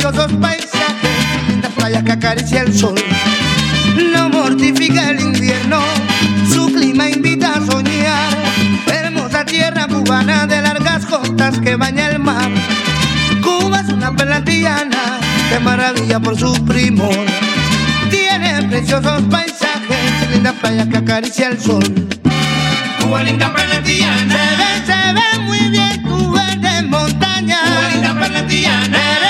preciosos paisajes, lindas playas que acaricia el sol. No mortifica el invierno, su clima invita a soñar. Hermosa tierra cubana de largas costas que baña el mar. Cuba es una perla antillana que maravilla por su primor. Tiene preciosos paisajes, lindas playas que acaricia el sol. Cuba linda perla antillana, Se ve muy bien tu verde montaña. Cuba linda perla antillana.